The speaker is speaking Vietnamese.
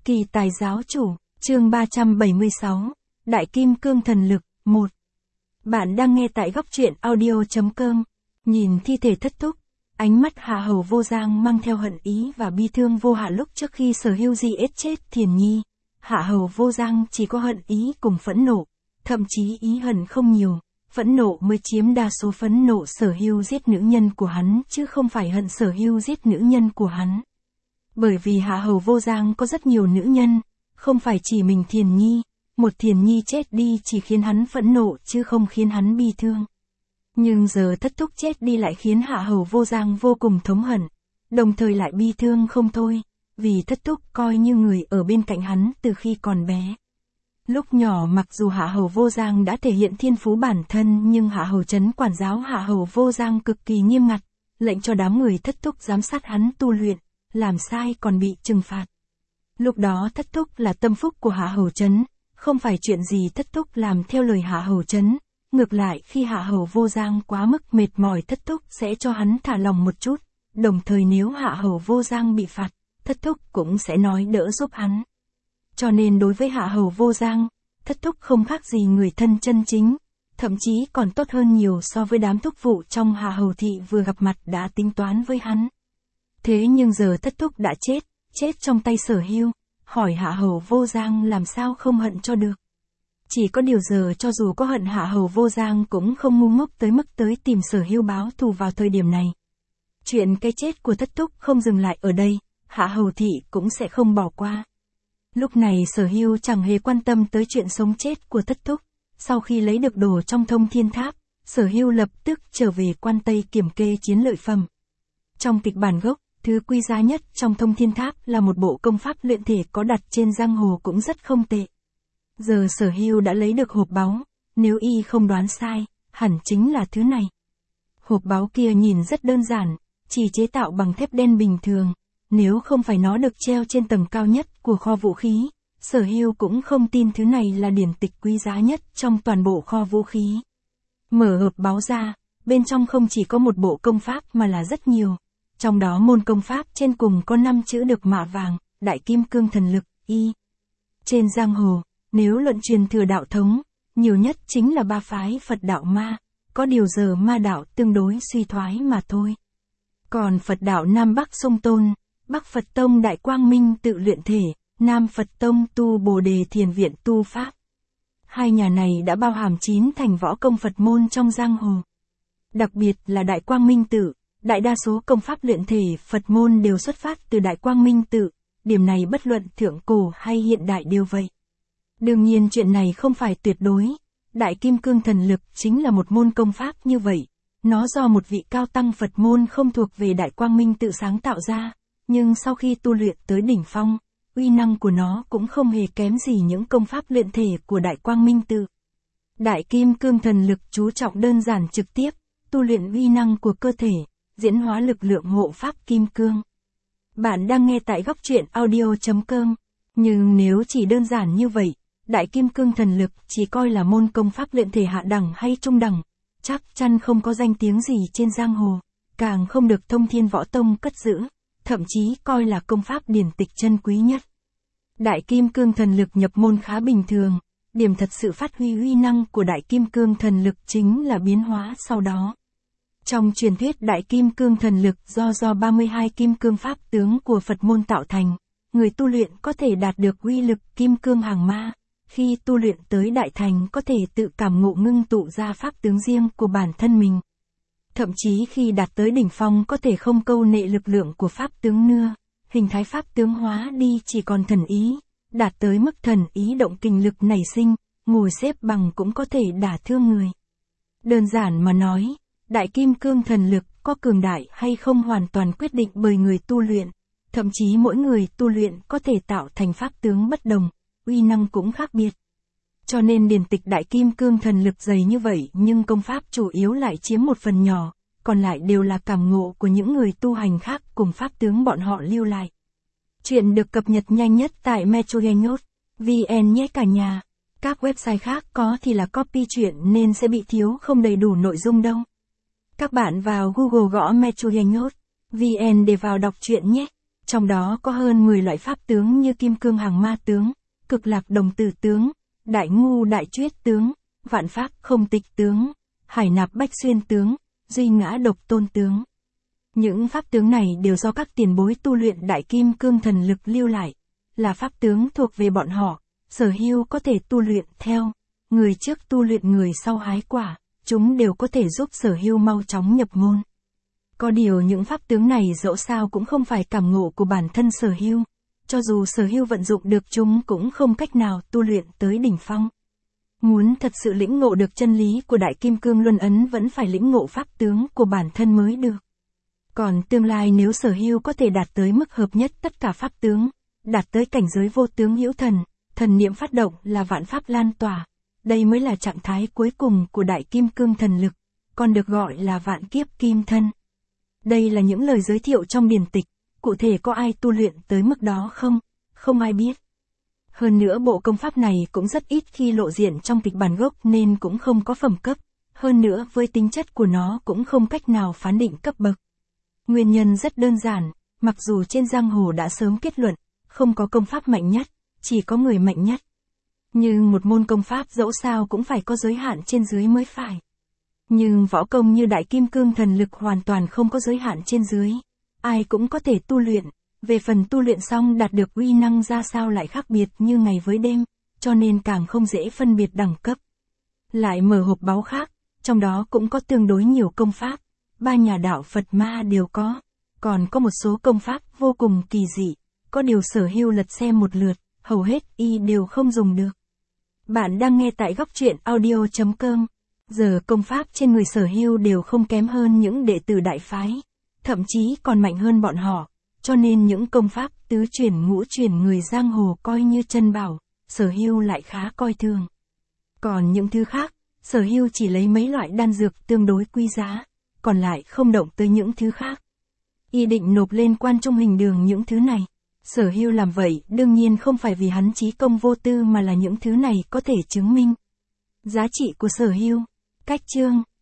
Kỳ Tài Giáo Chủ, chương 376, Đại Kim Cương Thần Lực, 1. Bạn đang nghe tại góc truyện audio.com. Nhìn thi thể Thất Thúc, ánh mắt Hạ Hầu Vô Giang mang theo hận ý và bi thương vô hạn. Lúc trước khi Sở Hưu Di ết chết Thiền Nhi, Hạ Hầu Vô Giang chỉ có hận ý cùng phẫn nộ, thậm chí ý hận không nhiều, phẫn nộ mới chiếm đa số. Phẫn nộ Sở Hưu giết nữ nhân của hắn chứ không phải hận Sở Hưu giết nữ nhân của hắn. Bởi vì Hạ Hầu Vô Giang có rất nhiều nữ nhân, không phải chỉ mình Thiền Nhi, một Thiền Nhi chết đi chỉ khiến hắn phẫn nộ chứ không khiến hắn bi thương. Nhưng giờ Thất Thúc chết đi lại khiến Hạ Hầu Vô Giang vô cùng thống hận, đồng thời lại bi thương không thôi, vì Thất Thúc coi như người ở bên cạnh hắn từ khi còn bé. Lúc nhỏ mặc dù Hạ Hầu Vô Giang đã thể hiện thiên phú bản thân nhưng Hạ Hầu Trấn quản giáo Hạ Hầu Vô Giang cực kỳ nghiêm ngặt, lệnh cho đám người Thất Thúc giám sát hắn tu luyện, làm sai còn bị trừng phạt. Lúc đó Thất Thúc là tâm phúc của Hạ Hầu Trấn, không phải chuyện gì Thất Thúc làm theo lời Hạ Hầu Trấn. Ngược lại khi Hạ Hầu Vô Giang quá mức mệt mỏi Thất Thúc sẽ cho hắn thả lòng một chút, đồng thời nếu Hạ Hầu Vô Giang bị phạt, Thất Thúc cũng sẽ nói đỡ giúp hắn. Cho nên đối với Hạ Hầu Vô Giang, Thất Thúc không khác gì người thân chân chính, thậm chí còn tốt hơn nhiều so với đám thúc vụ trong Hạ Hầu thị vừa gặp mặt đã tính toán với hắn. Thế nhưng giờ Thất Thúc đã chết trong tay Sở Hưu, hỏi Hạ Hầu Vô Giang làm sao không hận cho được. Chỉ có điều giờ cho dù có hận Hạ Hầu Vô Giang cũng không ngu ngốc tới mức tới tìm Sở Hưu báo thù vào thời điểm này. Chuyện cái chết của Thất Thúc không dừng lại ở đây, Hạ Hầu thị cũng sẽ không bỏ qua. Lúc này Sở Hưu chẳng hề quan tâm tới chuyện sống chết của Thất Thúc. Sau khi lấy được đồ trong Thông Thiên Tháp, Sở Hưu lập tức trở về Quan Tây kiểm kê chiến lợi phẩm. Trong kịch bản gốc, thứ quý giá nhất trong Thông Thiên Tháp là một bộ công pháp luyện thể có đặt trên giang hồ cũng rất không tệ. Giờ Sở Hưu đã lấy được hộp báu, nếu y không đoán sai, hẳn chính là thứ này. Hộp báu kia nhìn rất đơn giản, chỉ chế tạo bằng thép đen bình thường, nếu không phải nó được treo trên tầng cao nhất của kho vũ khí, Sở Hưu cũng không tin thứ này là điển tịch quý giá nhất trong toàn bộ kho vũ khí. Mở hộp báu ra, bên trong không chỉ có một bộ công pháp mà là rất nhiều. Trong đó môn công pháp trên cùng có 5 chữ được mạ vàng, Đại Kim Cương Thần Lực, y. Trên giang hồ, nếu luận truyền thừa đạo thống, nhiều nhất chính là 3 phái Phật đạo Ma, có điều giờ Ma đạo tương đối suy thoái mà thôi. Còn Phật đạo Nam Bắc Song Tôn, Bắc Phật Tông Đại Quang Minh tự luyện thể, Nam Phật Tông tu Bồ Đề Thiền Viện tu Pháp. Hai nhà này đã bao hàm 9 thành võ công Phật môn trong giang hồ. Đặc biệt là Đại Quang Minh tự, đại đa số công pháp luyện thể Phật môn đều xuất phát từ Đại Quang Minh tự, điểm này bất luận thượng cổ hay hiện đại đều vậy. Đương nhiên chuyện này không phải tuyệt đối, Đại Kim Cương Thần Lực chính là một môn công pháp như vậy, nó do một vị cao tăng Phật môn không thuộc về Đại Quang Minh tự sáng tạo ra, nhưng sau khi tu luyện tới đỉnh phong, uy năng của nó cũng không hề kém gì những công pháp luyện thể của Đại Quang Minh tự. Đại Kim Cương Thần Lực chú trọng đơn giản trực tiếp, tu luyện uy năng của cơ thể, diễn hóa lực lượng hộ pháp kim cương. Bạn đang nghe tại góc truyện audio.com, nhưng nếu chỉ đơn giản như vậy, Đại Kim Cương Thần Lực chỉ coi là môn công pháp luyện thể hạ đẳng hay trung đẳng, chắc chắn không có danh tiếng gì trên giang hồ, càng không được Thông Thiên Võ Tông cất giữ, thậm chí coi là công pháp điển tịch chân quý nhất. Đại Kim Cương Thần Lực nhập môn khá bình thường, điểm thật sự phát huy uy năng của Đại Kim Cương Thần Lực chính là biến hóa sau đó. Trong truyền thuyết Đại Kim Cương Thần Lực do 32 kim cương pháp tướng của Phật môn tạo thành, người tu luyện có thể đạt được uy lực kim cương hàng ma, khi tu luyện tới đại thành có thể tự cảm ngộ ngưng tụ ra pháp tướng riêng của bản thân mình. Thậm chí khi đạt tới đỉnh phong có thể không câu nệ lực lượng của pháp tướng nữa, hình thái pháp tướng hóa đi chỉ còn thần ý, đạt tới mức thần ý động kình lực nảy sinh, ngồi xếp bằng cũng có thể đả thương người. Đơn giản mà nói, Đại Kim Cương Thần Lực có cường đại hay không hoàn toàn quyết định bởi người tu luyện, thậm chí mỗi người tu luyện có thể tạo thành pháp tướng bất đồng, uy năng cũng khác biệt. Cho nên điển tịch Đại Kim Cương Thần Lực dày như vậy nhưng công pháp chủ yếu lại chiếm một phần nhỏ, còn lại đều là cảm ngộ của những người tu hành khác cùng pháp tướng bọn họ lưu lại. Chuyện được cập nhật nhanh nhất tại metrogenhot.vn nhé cả nhà. Các website khác có thì là copy chuyện nên sẽ bị thiếu không đầy đủ nội dung đâu. Các bạn vào Google gõ metrogenhot.vn để vào đọc truyện nhé. Trong đó có hơn 10 loại pháp tướng như kim cương hàng ma tướng, cực lạc đồng tử tướng, đại ngu đại chuyết tướng, vạn pháp không tịch tướng, hải nạp bách xuyên tướng, duy ngã độc tôn tướng. Những pháp tướng này đều do các tiền bối tu luyện đại kim cương thần lực lưu lại, là pháp tướng thuộc về bọn họ, Sở Hưu có thể tu luyện theo, người trước tu luyện người sau hái quả, chúng đều có thể giúp Sở Hưu mau chóng nhập môn. Có điều những pháp tướng này dẫu sao cũng không phải cảm ngộ của bản thân Sở Hưu, cho dù Sở Hưu vận dụng được chúng cũng không cách nào tu luyện tới đỉnh phong. Muốn thật sự lĩnh ngộ được chân lý của Đại Kim Cương Luân Ấn vẫn phải lĩnh ngộ pháp tướng của bản thân mới được. Còn tương lai nếu Sở Hưu có thể đạt tới mức hợp nhất tất cả pháp tướng, đạt tới cảnh giới vô tướng hữu thần, thần niệm phát động là vạn pháp lan tỏa, đây mới là trạng thái cuối cùng của Đại Kim Cương thần lực, còn được gọi là vạn kiếp kim thân. Đây là những lời giới thiệu trong điển tịch, cụ thể có ai tu luyện tới mức đó không? Không ai biết. Hơn nữa bộ công pháp này cũng rất ít khi lộ diện trong kịch bản gốc nên cũng không có phẩm cấp, hơn nữa với tính chất của nó cũng không cách nào phán định cấp bậc. Nguyên nhân rất đơn giản, mặc dù trên giang hồ đã sớm kết luận, không có công pháp mạnh nhất, chỉ có người mạnh nhất. Nhưng một môn công pháp dẫu sao cũng phải có giới hạn trên dưới mới phải. Nhưng võ công như Đại Kim Cương thần lực hoàn toàn không có giới hạn trên dưới. Ai cũng có thể tu luyện, về phần tu luyện xong đạt được uy năng ra sao lại khác biệt như ngày với đêm, cho nên càng không dễ phân biệt đẳng cấp. Lại mở hộp báu khác, trong đó cũng có tương đối nhiều công pháp, ba nhà đạo Phật Ma đều có, còn có một số công pháp vô cùng kỳ dị, có điều Sở Hưu lật xem một lượt, hầu hết y đều không dùng được. Bạn đang nghe tại góc truyện audio.com. Giờ công pháp trên người Sở Hưu đều không kém hơn những đệ tử đại phái, thậm chí còn mạnh hơn bọn họ, cho nên những công pháp tứ chuyển ngũ chuyển người giang hồ coi như chân bảo, Sở Hưu lại khá coi thường. Còn những thứ khác, Sở Hưu chỉ lấy mấy loại đan dược tương đối quý giá, còn lại không động tới những thứ khác. Y định nộp lên Quan Trung Hình Đường những thứ này. Sở Hưu làm vậy đương nhiên không phải vì hắn chí công vô tư mà là những thứ này có thể chứng minh giá trị của Sở Hưu. Cách chương